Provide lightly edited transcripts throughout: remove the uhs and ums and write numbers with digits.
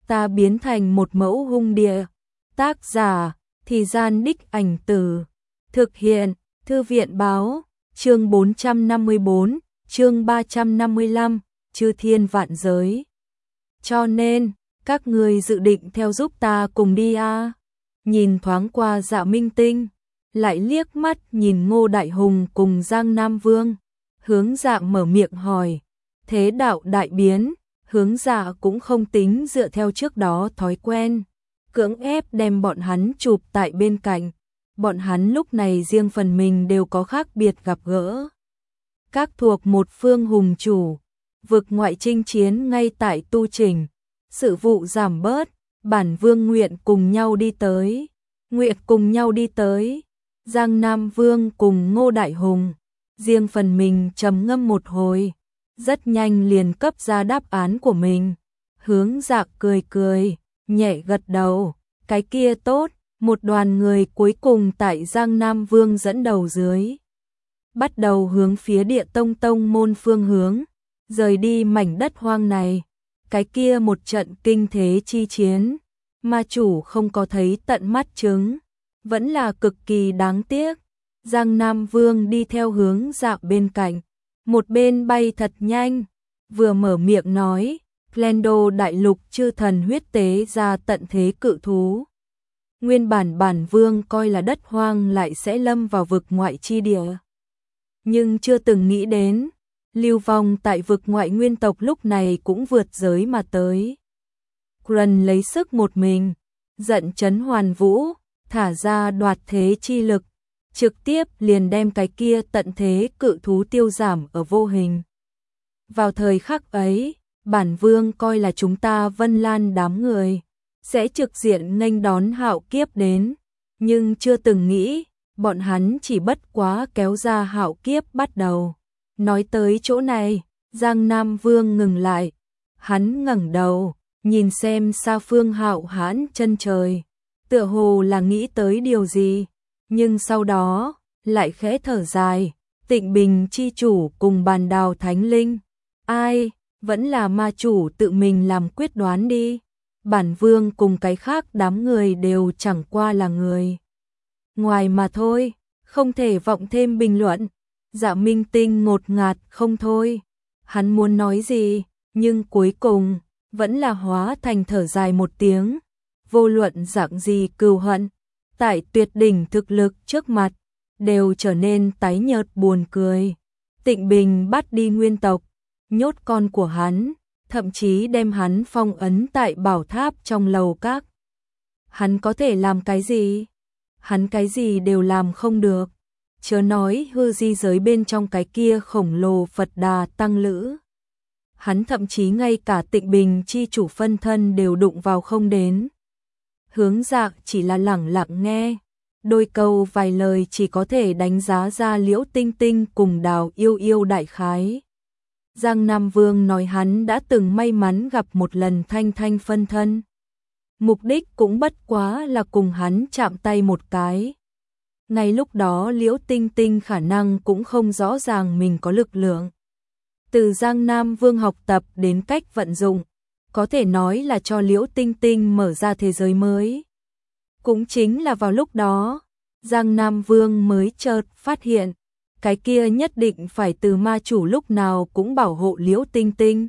ta biến thành một mẫu hung địa. Tác giả, Thì Gian Đích Ảnh Từ. Thực hiện, Thư viện báo, chương 454, chương 355, chư thiên vạn giới. Cho nên, các người dự định theo giúp ta cùng đi à? Nhìn thoáng qua Dạ Minh Tinh, lại liếc mắt nhìn Ngô Đại Hùng cùng Giang Nam Vương. Hướng Dạ mở miệng hỏi, thế đạo đại biến, Hướng Dạ cũng không tính dựa theo trước đó thói quen, cưỡng ép đem bọn hắn chụp tại bên cạnh. Bọn hắn lúc này riêng phần mình đều có khác biệt gặp gỡ. Các thuộc một phương hùng chủ, vực ngoại chinh chiến ngay tại tu trình, sự vụ giảm bớt, bản vương nguyện cùng nhau đi tới. Giang Nam Vương cùng Ngô Đại Hùng, riêng phần mình trầm ngâm một hồi, rất nhanh liền cấp ra đáp án của mình. Hướng Dạ cười cười, nhẹ gật đầu, cái kia tốt. Một đoàn người cuối cùng tại Giang Nam Vương dẫn đầu dưới, bắt đầu hướng phía Địa Tông Tông môn phương hướng, rời đi mảnh đất hoang này. Cái kia một trận kinh thế chi chiến, ma chủ không có thấy tận mắt chứng, vẫn là cực kỳ đáng tiếc. Giang Nam Vương đi theo Hướng Dạ bên cạnh, một bên bay thật nhanh, vừa mở miệng nói, Glendo đại lục chư thần huyết tế ra tận thế cự thú. Nguyên bản vương coi là đất hoang lại sẽ lâm vào vực ngoại chi địa. Nhưng chưa từng nghĩ đến, lưu vong tại vực ngoại nguyên tộc lúc này cũng vượt giới mà tới. Grân lấy sức một mình, giận chấn hoàn vũ, thả ra đoạt thế chi lực, trực tiếp liền đem cái kia tận thế cự thú tiêu giảm ở vô hình. Vào thời khắc ấy, bản vương coi là chúng ta Vân Lan đám người sẽ trực diện nghênh đón hạo kiếp đến, nhưng chưa từng nghĩ, bọn hắn chỉ bất quá kéo ra hạo kiếp bắt đầu. Nói tới chỗ này, Giang Nam Vương ngừng lại, hắn ngẩng đầu, nhìn xem xa phương hạo hãn chân trời, tựa hồ là nghĩ tới điều gì, nhưng sau đó, lại khẽ thở dài, Tịnh Bình chi chủ cùng Bàn Đào Thánh Linh, ai, vẫn là ma chủ tự mình làm quyết đoán đi. Bản vương cùng cái khác đám người đều chẳng qua là người ngoài mà thôi, không thể vọng thêm bình luận. Dạ Minh Tinh ngột ngạt không thôi, hắn muốn nói gì, nhưng cuối cùng vẫn là hóa thành thở dài một tiếng. Vô luận dạng gì cừu hận, tại tuyệt đỉnh thực lực trước mặt, đều trở nên tái nhợt buồn cười. Tịnh Bình bắt đi nguyên tộc, nhốt con của hắn, thậm chí đem hắn phong ấn tại bảo tháp trong lầu các. Hắn có thể làm cái gì? Hắn cái gì đều làm không được. Chớ nói hư di giới bên trong cái kia khổng lồ Phật Đà Tăng Lữ. Hắn thậm chí ngay cả Tịnh Bình chi chủ phân thân đều đụng vào không đến. Hướng Dạ chỉ là lẳng lặng nghe. Đôi câu vài lời chỉ có thể đánh giá ra Liễu Tinh Tinh cùng Đào Yêu Yêu đại khái. Giang Nam Vương nói hắn đã từng may mắn gặp một lần Thanh Thanh phân thân. Mục đích cũng bất quá là cùng hắn chạm tay một cái. Ngay lúc đó Liễu Tinh Tinh khả năng cũng không rõ ràng mình có lực lượng. Từ Giang Nam Vương học tập đến cách vận dụng, có thể nói là cho Liễu Tinh Tinh mở ra thế giới mới. Cũng chính là vào lúc đó, Giang Nam Vương mới chợt phát hiện, cái kia nhất định phải từ ma chủ lúc nào cũng bảo hộ Liễu Tinh Tinh.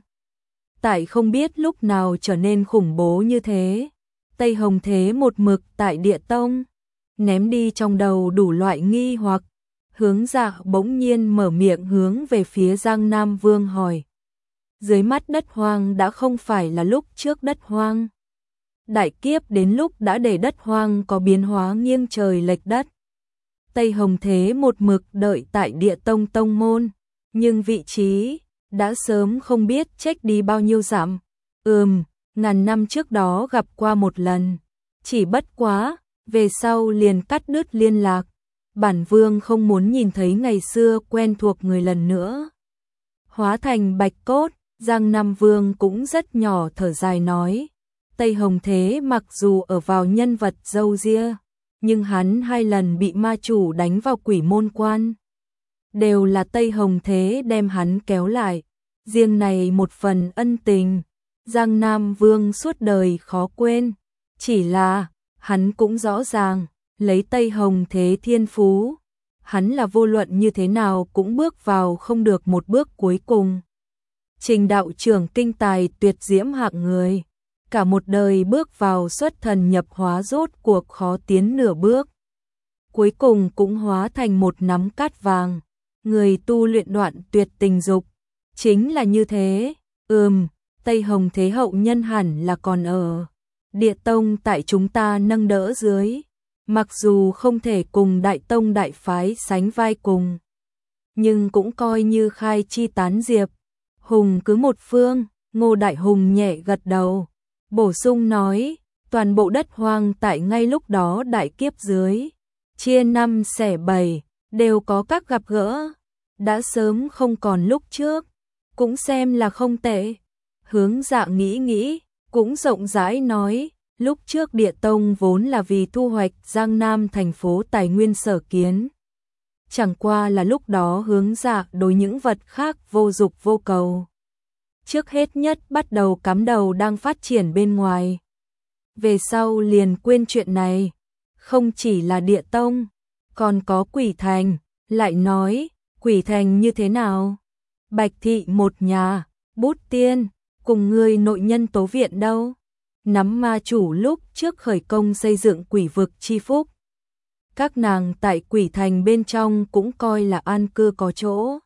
Tại không biết lúc nào trở nên khủng bố như thế. Tây Hồng Thế một mực tại Địa Tông, ném đi trong đầu đủ loại nghi hoặc. Hướng Dạ bỗng nhiên mở miệng hướng về phía Giang Nam Vương hỏi. Dưới mắt đất hoang đã không phải là lúc trước đất hoang. Đại kiếp đến lúc đã để đất hoang có biến hóa nghiêng trời lệch đất. Tây Hồng Thế một mực đợi tại Địa Tông Tông môn, nhưng vị trí đã sớm không biết trách đi bao nhiêu dặm. Ngàn năm trước đó gặp qua một lần, chỉ bất quá, về sau liền cắt đứt liên lạc. Bản vương không muốn nhìn thấy ngày xưa quen thuộc người lần nữa. Hóa thành bạch cốt, Giang Nam Vương cũng rất nhỏ thở dài nói. Tây Hồng Thế mặc dù ở vào nhân vật râu ria, nhưng hắn 2 lần bị ma chủ đánh vào quỷ môn quan. Đều là Tây Hồng Thế đem hắn kéo lại. Riêng này một phần ân tình, Giang Nam Vương suốt đời khó quên, chỉ là hắn cũng rõ ràng, lấy Tây Hồng Thế thiên phú, hắn là vô luận như thế nào cũng bước vào không được một bước cuối cùng. Trình đạo trưởng kinh tài tuyệt diễm hạng người, cả một đời bước vào xuất thần nhập hóa rốt cuộc khó tiến nửa bước. Cuối cùng cũng hóa thành một nắm cát vàng, người tu luyện đoạn tuyệt tình dục, chính là như thế. Tây Hồng Thế hậu nhân hẳn là còn ở Địa Tông tại chúng ta nâng đỡ dưới, mặc dù không thể cùng Đại Tông đại phái sánh vai cùng, nhưng cũng coi như khai chi tán diệp, hùng cứ một phương. Ngô Đại Hùng nhẹ gật đầu, bổ sung nói, toàn bộ đất hoang tại ngay lúc đó đại kiếp dưới, chia 5 xẻ 7, đều có các gặp gỡ, đã sớm không còn lúc trước, cũng xem là không tệ. Hướng Dạ nghĩ nghĩ, cũng rộng rãi nói, lúc trước Địa Tông vốn là vì thu hoạch Giang Nam thành phố tài nguyên sở kiến. Chẳng qua là lúc đó Hướng Dạ đối những vật khác vô dục vô cầu. Trước hết nhất bắt đầu cắm đầu đang phát triển bên ngoài. Về sau liền quên chuyện này, không chỉ là Địa Tông, còn có Quỷ Thành, lại nói, Quỷ Thành như thế nào? Bạch Thị một nhà, Bút Tiên, cùng người nội nhân Tố Viện đâu? Nắm ma chủ lúc trước khởi công xây dựng quỷ vực chi phúc. Các nàng tại Quỷ Thành bên trong cũng coi là an cư có chỗ.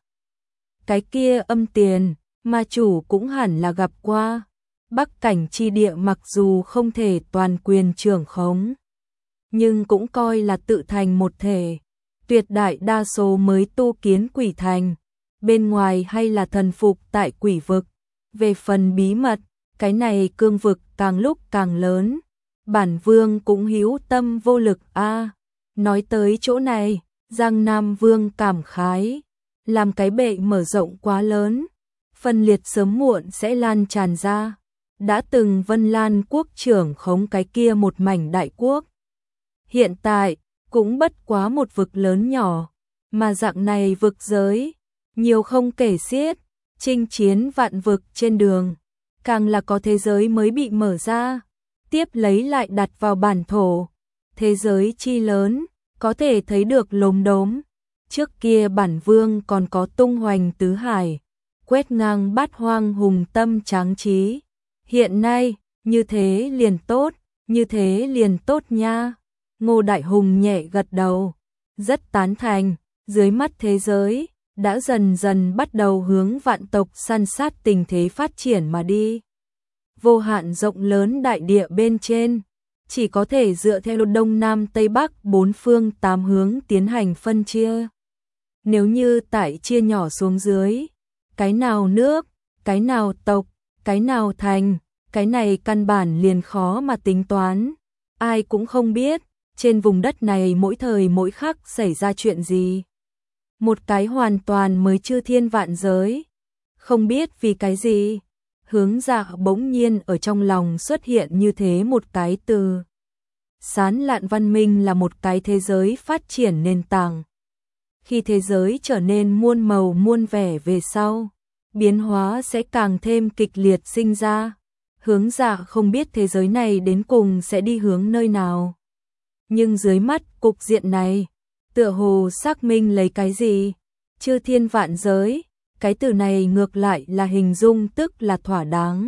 Cái kia Âm Tiền, ma chủ cũng hẳn là gặp qua. Bắc Cảnh chi địa mặc dù không thể toàn quyền trưởng khống, nhưng cũng coi là tự thành một thể. Tuyệt đại đa số mới tu kiến Quỷ Thành, bên ngoài hay là thần phục tại quỷ vực. Về phần bí mật, cái này cương vực càng lúc càng lớn, bản vương cũng hữu tâm vô lực a. Nói tới chỗ này, Giang Nam Vương cảm khái, làm cái bệ mở rộng quá lớn, phân liệt sớm muộn sẽ lan tràn ra. Đã từng Vân Lan quốc trưởng khống cái kia một mảnh đại quốc, hiện tại cũng bất quá một vực lớn nhỏ, mà dạng này vực giới nhiều không kể xiết, chinh chiến vạn vực trên đường, càng là có thế giới mới bị mở ra, tiếp lấy lại đặt vào bản thổ. Thế giới chi lớn, có thể thấy được lốm đốm. Trước kia bản vương còn có tung hoành tứ hải, quét ngang bát hoang hùng tâm tráng trí. Hiện nay, như thế liền tốt, như thế liền tốt nha. Ngô Đại Hùng nhẹ gật đầu, rất tán thành, dưới mắt thế giới đã dần dần bắt đầu hướng vạn tộc săn sát tình thế phát triển mà đi. Vô hạn rộng lớn đại địa bên trên, chỉ có thể dựa theo đông nam tây bắc 4 phương 8 hướng tiến hành phân chia. Nếu như tại chia nhỏ xuống dưới, cái nào nước, cái nào tộc, cái nào thành, cái này căn bản liền khó mà tính toán. Ai cũng không biết, trên vùng đất này mỗi thời mỗi khắc xảy ra chuyện gì. Một cái hoàn toàn mới chư thiên vạn giới. Không biết vì cái gì, Hướng Dạ bỗng nhiên ở trong lòng xuất hiện như thế một cái từ. Sán lạn văn minh là một cái thế giới phát triển nền tảng. Khi thế giới trở nên muôn màu muôn vẻ về sau, biến hóa sẽ càng thêm kịch liệt sinh ra. Hướng Dạ không biết thế giới này đến cùng sẽ đi hướng nơi nào. Nhưng dưới mắt cục diện này, tựa hồ xác minh lấy cái gì? Chư thiên vạn giới, cái từ này ngược lại là hình dung tức là thỏa đáng.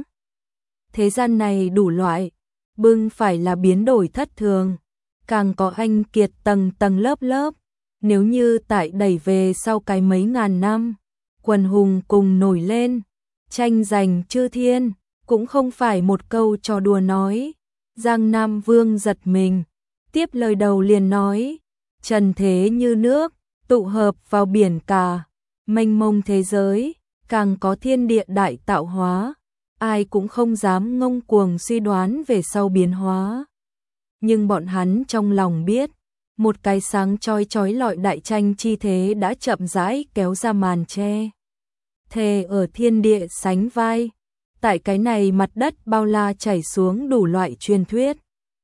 Thế gian này đủ loại, bưng phải là biến đổi thất thường, càng có anh kiệt tầng tầng lớp lớp. Nếu như tại đẩy về sau cái mấy ngàn năm, quần hùng cùng nổi lên, tranh giành chư thiên, cũng không phải một câu trò đùa nói. Giang Nam Vương giật mình, tiếp lời đầu liền nói, trần thế như nước, tụ hợp vào biển cả, mênh mông thế giới, càng có thiên địa đại tạo hóa, ai cũng không dám ngông cuồng suy đoán về sau biến hóa. Nhưng bọn hắn trong lòng biết, một cái sáng chói chói lọi đại tranh chi thế đã chậm rãi kéo ra màn che. Thề ở thiên địa sánh vai, tại cái này mặt đất bao la chảy xuống đủ loại truyền thuyết.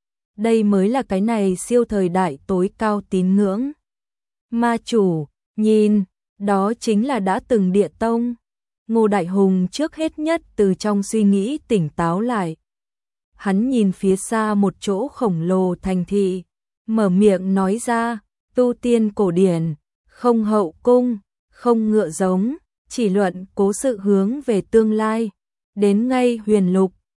Đây mới là cái này siêu thời đại tối cao tín ngưỡng. Ma chủ, nhìn, đó chính là đã từng Địa Tông. Ngô Đại Hùng trước hết nhất từ trong suy nghĩ tỉnh táo lại. Hắn nhìn phía xa một chỗ khổng lồ thành thị, mở miệng nói ra, tu tiên cổ điển, không hậu cung, không ngựa giống, chỉ luận cố sự hướng về tương lai. Đến ngay Huyền Lục,